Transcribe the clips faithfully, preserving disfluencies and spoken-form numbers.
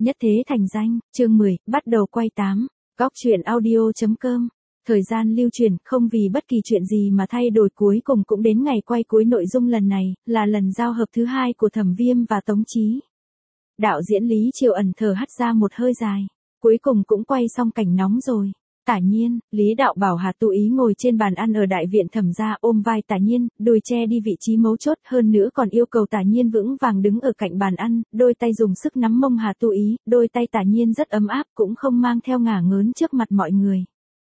Nhất thế thành danh, chương mười, bắt đầu quay tám. Góc truyện audio chấm com. Thời gian lưu truyền, không vì bất kỳ chuyện gì mà thay đổi, cuối cùng cũng đến ngày quay cuối. Nội dung lần này là lần giao hợp thứ hai của Thẩm Viêm và Tống Chí. Đạo diễn Lý Triều Ẩn thở hắt ra một hơi dài, cuối cùng cũng quay xong cảnh nóng rồi. Tả Nhiên, Lý Đạo bảo Hà Tu Ý ngồi trên bàn ăn ở đại viện Thẩm gia, ôm vai Tả Nhiên, đùi che đi vị trí mấu chốt, hơn nữa còn yêu cầu Tả Nhiên vững vàng đứng ở cạnh bàn ăn, đôi tay dùng sức nắm mông Hà Tu Ý, đôi tay Tả Nhiên rất ấm áp, cũng không mang theo ngả ngớn trước mặt mọi người.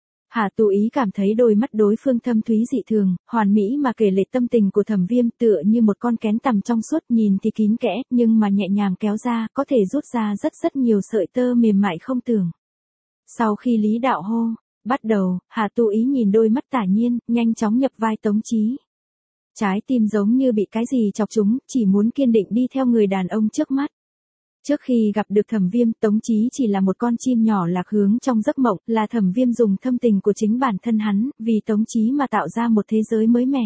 Hà Tu Ý cảm thấy đôi mắt đối phương thâm thúy dị thường, hoàn mỹ mà kể lể tâm tình của Thẩm Viêm, tựa như một con kén tằm trong suốt, nhìn thì kín kẽ, nhưng mà nhẹ nhàng kéo ra, có thể rút ra rất rất nhiều sợi tơ mềm mại không tưởng. Sau khi Lý Đạo hô, bắt đầu, Hà Tu Ý nhìn đôi mắt Tả Nhiên, nhanh chóng nhập vai Tống Chí. Trái tim giống như bị cái gì chọc trúng, chỉ muốn kiên định đi theo người đàn ông trước mắt. Trước khi gặp được Thẩm Viêm, Tống Chí chỉ là một con chim nhỏ lạc hướng trong giấc mộng, là Thẩm Viêm dùng thâm tình của chính bản thân hắn, vì Tống Chí mà tạo ra một thế giới mới mẻ.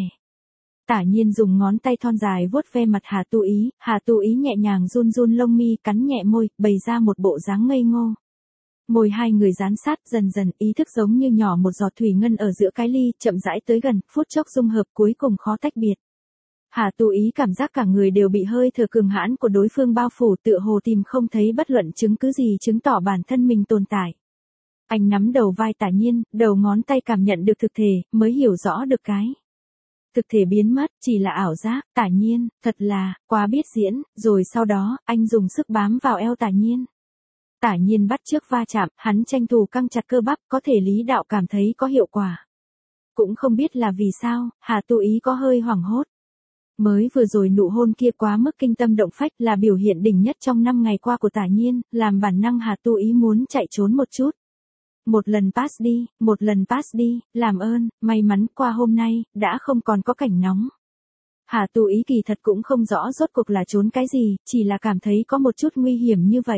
Tả Nhiên dùng ngón tay thon dài vuốt ve mặt Hà Tu Ý, Hà Tu Ý nhẹ nhàng run run lông mi, cắn nhẹ môi, bày ra một bộ dáng ngây ngô. Môi hai người dán sát, dần dần, ý thức giống như nhỏ một giọt thủy ngân ở giữa cái ly, chậm rãi tới gần, phút chốc dung hợp, cuối cùng khó tách biệt. Hà Tu Ý cảm giác cả người đều bị hơi thở cường hãn của đối phương bao phủ, tựa hồ tìm không thấy bất luận chứng cứ gì chứng tỏ bản thân mình tồn tại. Anh nắm đầu vai Tả Nhiên, đầu ngón tay cảm nhận được thực thể, mới hiểu rõ được cái. Thực thể biến mất, chỉ là ảo giác. Tả Nhiên, thật là, quá biết diễn. Rồi sau đó, anh dùng sức bám vào eo Tả Nhiên. Tả Nhiên bắt chước va chạm, hắn tranh thủ căng chặt cơ bắp, có thể Lý Đạo cảm thấy có hiệu quả. Cũng không biết là vì sao, Hà Tu Ý có hơi hoảng hốt. Mới vừa rồi nụ hôn kia quá mức kinh tâm động phách, là biểu hiện đỉnh nhất trong năm ngày qua của Tả Nhiên, làm bản năng Hà Tu Ý muốn chạy trốn một chút. Một lần pass đi, một lần pass đi, làm ơn, may mắn qua hôm nay, đã không còn có cảnh nóng. Hà Tu Ý kỳ thật cũng không rõ rốt cuộc là trốn cái gì, chỉ là cảm thấy có một chút nguy hiểm như vậy.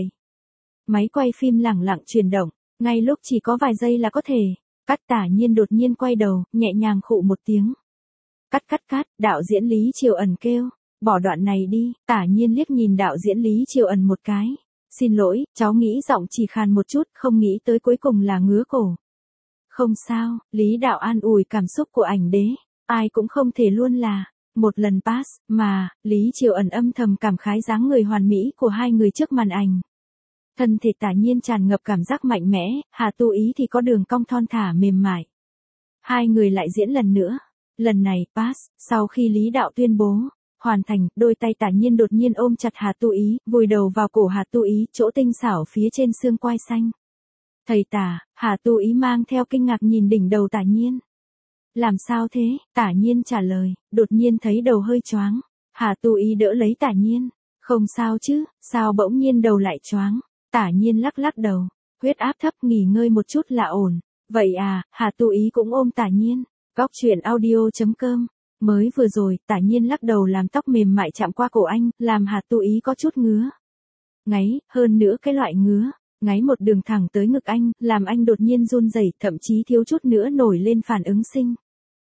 Máy quay phim lẳng lặng chuyển động, ngay lúc chỉ có vài giây là có thể. Cắt. Tả Nhiên đột nhiên quay đầu, nhẹ nhàng khụ một tiếng. Cắt cắt cắt, đạo diễn Lý Triều Ẩn kêu, bỏ đoạn này đi. Tả Nhiên liếc nhìn đạo diễn Lý Triều Ẩn một cái. Xin lỗi, cháu nghĩ giọng chỉ khàn một chút, không nghĩ tới cuối cùng là ngứa cổ. Không sao, Lý Đạo an ủi cảm xúc của ảnh đế, ai cũng không thể luôn là một lần pass, mà, Lý Triều Ẩn âm thầm cảm khái dáng người hoàn mỹ của hai người trước màn ảnh. Thân thể Tả Nhiên tràn ngập cảm giác mạnh mẽ, Hà Tu Ý thì có đường cong thon thả mềm mại. Hai người lại diễn lần nữa. Lần này, pass, sau khi Lý Đạo tuyên bố, hoàn thành, đôi tay Tả Nhiên đột nhiên ôm chặt Hà Tu Ý, vùi đầu vào cổ Hà Tu Ý, chỗ tinh xảo phía trên xương quai xanh. Thầy Tả, Hà Tu Ý mang theo kinh ngạc nhìn đỉnh đầu Tả Nhiên. Làm sao thế? Tả Nhiên trả lời, đột nhiên thấy đầu hơi choáng. Hà Tu Ý đỡ lấy Tả Nhiên. Không sao chứ, sao bỗng nhiên đầu lại choáng? Tả Nhiên lắc lắc đầu, huyết áp thấp, nghỉ ngơi một chút là ổn. Vậy à, Hà Tu Ý cũng ôm Tả Nhiên. Góc truyện audio chấm com. Mới vừa rồi, Tả Nhiên lắc đầu làm tóc mềm mại chạm qua cổ anh, làm Hà Tu Ý có chút ngứa. Ngáy, hơn nữa cái loại ngứa, ngáy một đường thẳng tới ngực anh, làm anh đột nhiên run rẩy, thậm chí thiếu chút nữa nổi lên phản ứng sinh.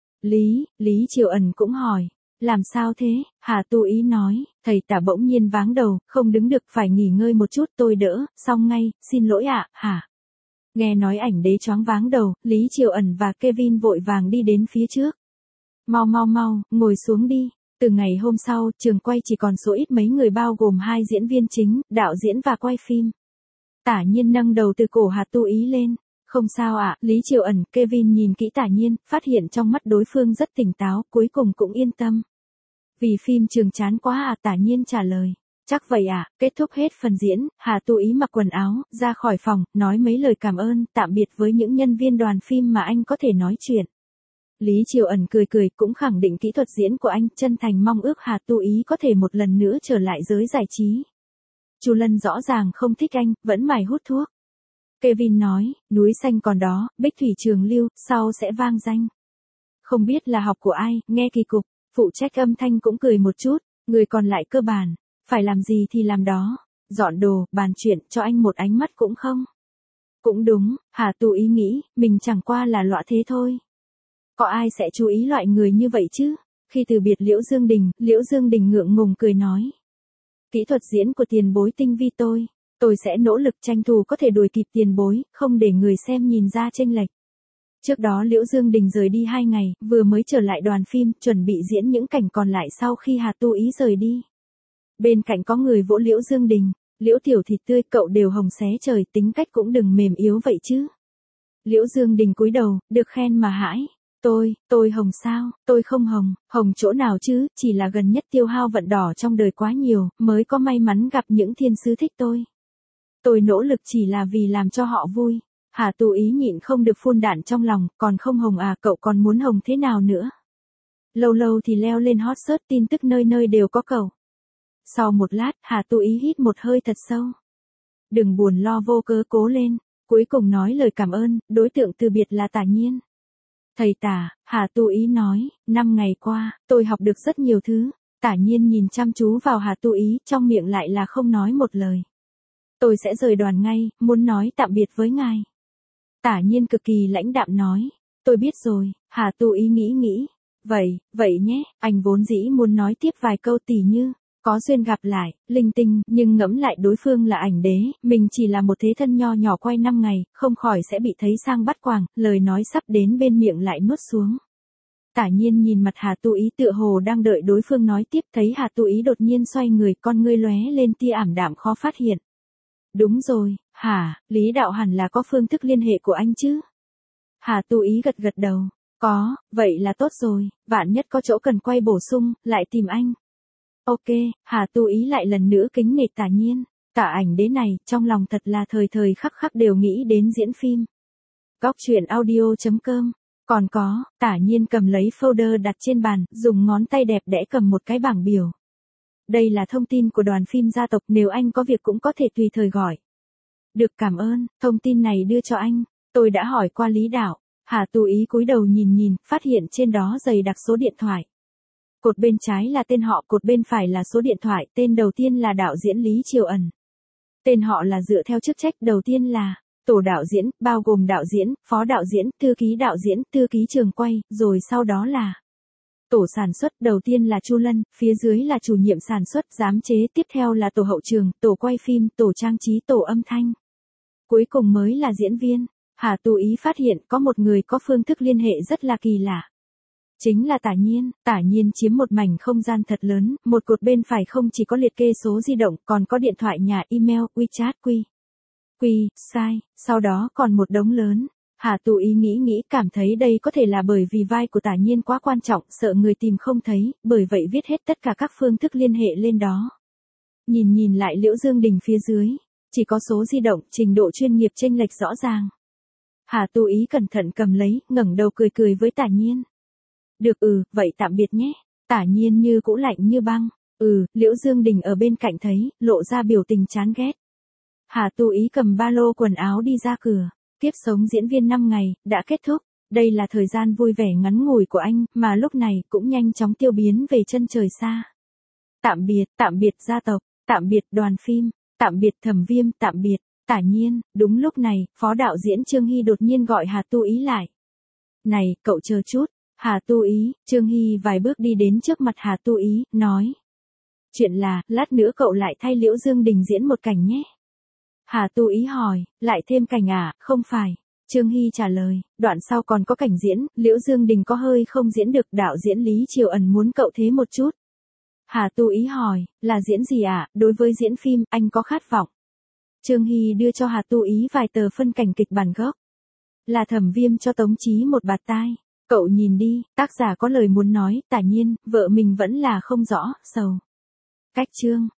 Lý, Lý Triều Ẩn cũng hỏi. Làm sao thế? Hà Tu Ý nói, thầy Tả bỗng nhiên váng đầu, không đứng được, phải nghỉ ngơi một chút, tôi đỡ, xong ngay, xin lỗi ạ, à, hả? Nghe nói ảnh đế choáng váng đầu, Lý Triều Ẩn và Kevin vội vàng đi đến phía trước. Mau mau mau, ngồi xuống đi. Từ ngày hôm sau, trường quay chỉ còn số ít mấy người bao gồm hai diễn viên chính, đạo diễn và quay phim. Tả Nhiên nâng đầu từ cổ Hà Tu Ý lên. Không sao ạ, à, Lý Triều Ẩn, Kevin nhìn kỹ Tả Nhiên, phát hiện trong mắt đối phương rất tỉnh táo, cuối cùng cũng yên tâm. Vì phim trường chán quá à, Tả Nhiên trả lời. Chắc vậy à, kết thúc hết phần diễn, Hà Tu Ý mặc quần áo, ra khỏi phòng, nói mấy lời cảm ơn, tạm biệt với những nhân viên đoàn phim mà anh có thể nói chuyện. Lý Triều Ẩn cười cười, cũng khẳng định kỹ thuật diễn của anh, chân thành mong ước Hà Tu Ý có thể một lần nữa trở lại giới giải trí. Chu Lân rõ ràng không thích anh, vẫn mải hút thuốc. Kevin nói, núi xanh còn đó, bích thủy trường lưu, sau sẽ vang danh. Không biết là học của ai, nghe kỳ cục, phụ trách âm thanh cũng cười một chút, người còn lại cơ bản, phải làm gì thì làm đó, dọn đồ, bàn chuyện, cho anh một ánh mắt cũng không. Cũng đúng, Hà Tu Ý nghĩ, mình chẳng qua là lọa thế thôi. Có ai sẽ chú ý loại người như vậy chứ? Khi từ biệt Liễu Dương Đình, Liễu Dương Đình ngượng ngùng cười nói. Kỹ thuật diễn của tiền bối tinh vi tôi, Tôi sẽ nỗ lực tranh thủ có thể đuổi kịp tiền bối, không để người xem nhìn ra chênh lệch. Trước đó Liễu Dương Đình rời đi hai ngày, vừa mới trở lại đoàn phim, chuẩn bị diễn những cảnh còn lại sau khi Hà Tu Ý rời đi. Bên cạnh có người vỗ Liễu Dương Đình, Liễu tiểu thịt tươi, cậu đều hồng xé trời, tính cách cũng đừng mềm yếu vậy chứ. Liễu Dương Đình cúi đầu, được khen mà hãi. Tôi, tôi hồng sao, tôi không hồng, hồng chỗ nào chứ, chỉ là gần nhất tiêu hao vận đỏ trong đời quá nhiều, mới có may mắn gặp những thiên sứ thích tôi. Tôi nỗ lực chỉ là vì làm cho họ vui. Hà Tu Ý nhịn không được phun đạn trong lòng, còn không hồng à, cậu còn muốn hồng thế nào nữa? Lâu lâu thì leo lên hot search, tin tức nơi nơi đều có cậu. Sau một lát, Hà Tu Ý hít một hơi thật sâu. Đừng buồn lo vô cớ, cố lên. Cuối cùng nói lời cảm ơn, đối tượng từ biệt là Tả Nhiên. Thầy Tả, Hà Tu Ý nói, năm ngày qua, tôi học được rất nhiều thứ. Tả Nhiên nhìn chăm chú vào Hà Tu Ý, trong miệng lại là không nói một lời. Tôi sẽ rời đoàn ngay, muốn nói tạm biệt với ngài. Tả Nhiên cực kỳ lãnh đạm nói, tôi biết rồi. Hà Tu Ý nghĩ nghĩ, vậy, vậy nhé, anh vốn dĩ muốn nói tiếp vài câu tỉ như, có duyên gặp lại, linh tinh, nhưng ngẫm lại đối phương là ảnh đế, mình chỉ là một thế thân nho nhỏ quay năm ngày, không khỏi sẽ bị thấy sang bắt quàng, lời nói sắp đến bên miệng lại nuốt xuống. Tả Nhiên nhìn mặt Hà Tu Ý tựa hồ đang đợi đối phương nói tiếp, thấy Hà Tu Ý đột nhiên xoay người, con ngươi lóe lên tia ảm đạm khó phát hiện. Đúng rồi, hả, Lý đạo hẳn là có phương thức liên hệ của anh chứ? Hà Tu Ý gật gật đầu, có, vậy là tốt rồi, vạn nhất có chỗ cần quay bổ sung, lại tìm anh. Ok, Hà Tu Ý lại lần nữa kính nể Tả Nhiên, Tả ảnh đế này, trong lòng thật là thời thời khắc khắc đều nghĩ đến diễn phim. Góc truyện audio chấm com. Còn có, Tả Nhiên cầm lấy folder đặt trên bàn, dùng ngón tay đẹp đẽ cầm một cái bảng biểu. Đây là thông tin của đoàn phim gia tộc, nếu anh có việc cũng có thể tùy thời gọi. Được, cảm ơn, thông tin này đưa cho anh, tôi đã hỏi qua Lý đạo. Hà Tu Ý cúi đầu nhìn nhìn, phát hiện trên đó dày đặc số điện thoại. Cột bên trái là tên họ, cột bên phải là số điện thoại, tên đầu tiên là đạo diễn Lý Triều Ẩn. Tên họ là dựa theo chức trách, đầu tiên là tổ đạo diễn, bao gồm đạo diễn, phó đạo diễn, thư ký đạo diễn, thư ký trường quay, rồi sau đó là tổ sản xuất, đầu tiên là Chu Lân, phía dưới là chủ nhiệm sản xuất, giám chế, tiếp theo là tổ hậu trường, tổ quay phim, tổ trang trí, tổ âm thanh. Cuối cùng mới là diễn viên. Hà Tu Ý phát hiện có một người có phương thức liên hệ rất là kỳ lạ. Chính là Tả Nhiên. Tả Nhiên chiếm một mảnh không gian thật lớn, một cột bên phải không chỉ có liệt kê số di động, còn có điện thoại nhà, email, WeChat, Quy, Quy, sai, sau đó còn một đống lớn. Hà Tu Ý nghĩ nghĩ, cảm thấy đây có thể là bởi vì vai của Tả Nhiên quá quan trọng, sợ người tìm không thấy, bởi vậy viết hết tất cả các phương thức liên hệ lên đó. Nhìn nhìn lại Liễu Dương Đình phía dưới, chỉ có số di động, trình độ chuyên nghiệp chênh lệch rõ ràng. Hà Tu Ý cẩn thận cầm lấy, ngẩng đầu cười cười với Tả Nhiên. Được, ừ, vậy tạm biệt nhé. Tả Nhiên như cũ lạnh như băng. Ừ, Liễu Dương Đình ở bên cạnh thấy, lộ ra biểu tình chán ghét. Hà Tu Ý cầm ba lô quần áo đi ra cửa. Kiếp sống diễn viên năm ngày, đã kết thúc. Đây là thời gian vui vẻ ngắn ngủi của anh, mà lúc này cũng nhanh chóng tiêu biến về chân trời xa. Tạm biệt, tạm biệt gia tộc, tạm biệt đoàn phim, tạm biệt Thẩm Viêm, tạm biệt Tả Nhiên. Đúng lúc này, phó đạo diễn Trương Hy đột nhiên gọi Hà Tu Ý lại. Này, cậu chờ chút. Hà Tu Ý, Trương Hy vài bước đi đến trước mặt Hà Tu Ý, nói. Chuyện là, lát nữa cậu lại thay Liễu Dương Đình diễn một cảnh nhé. Hà Tu Ý hỏi, lại thêm cảnh à, không phải. Trương Hy trả lời, đoạn sau còn có cảnh diễn, Liễu Dương Đình có hơi không diễn được, đạo diễn Lý Triều Ẩn muốn cậu thế một chút. Hà Tu Ý hỏi, là diễn gì ạ, à? Đối với diễn phim, anh có khát vọng. Trương Hy đưa cho Hà Tu Ý vài tờ phân cảnh kịch bản gốc. Là Thẩm Viêm cho Tống Chí một bạt tai. Cậu nhìn đi, tác giả có lời muốn nói, Tả Nhiên, vợ mình vẫn là không rõ, sầu. Cách chương.